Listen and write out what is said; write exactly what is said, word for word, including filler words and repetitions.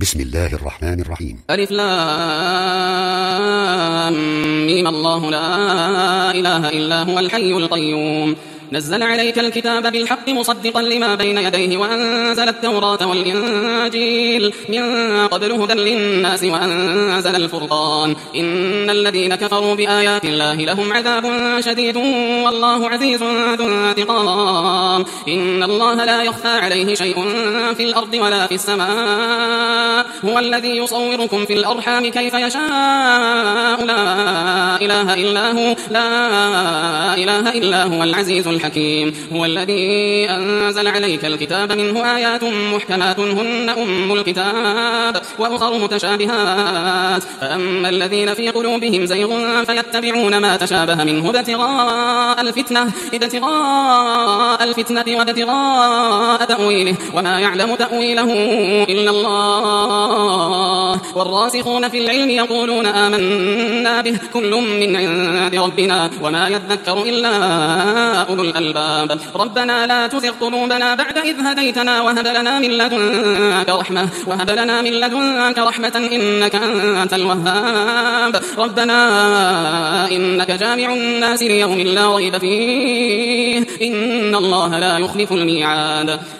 بسم الله الرحمن الرحيم. ألف لام ميم الله لا إله إلا هو الحي القيوم نزل عليك الكتاب بالحق مصدقا لما بين يديه وأنزل التوراة والإنجيل من قبل هدى للناس وأنزل الفرقان إن الذين كفروا بآيات الله لهم عذاب شديد والله عزيز ذو انتقام إن الله لا يخفى عليه شيء في الأرض ولا في السماء هو الذي يصوركم في الأرحام كيف يشاء لا إله إلا هو لا إله إلا هو العزيز الحكيم هو الذي أنزل عليك الكتاب منه آيات محكمات هن أم الكتاب وأخر متشابهات فأما الذين في قلوبهم زيغ فيتبعون ما تشابه منه ابتغاء الفتنة ابتغاء الفتنة وابتغاء تأويله وما يعلم تأويله إلا الله والراسخون في العلم يقولون آمنا به كل من عند ربنا وما يذكر إلا أولو الألباب ربنا لا تزغ قلوبنا بعد إذ هديتنا وهب لنا من لدنك رحمة وهب لنا من لدنك رحمة إنك أنت الوهاب ربنا إنك جامع الناس ليوم لا ريب فيه إن الله لا يخلف الميعاد.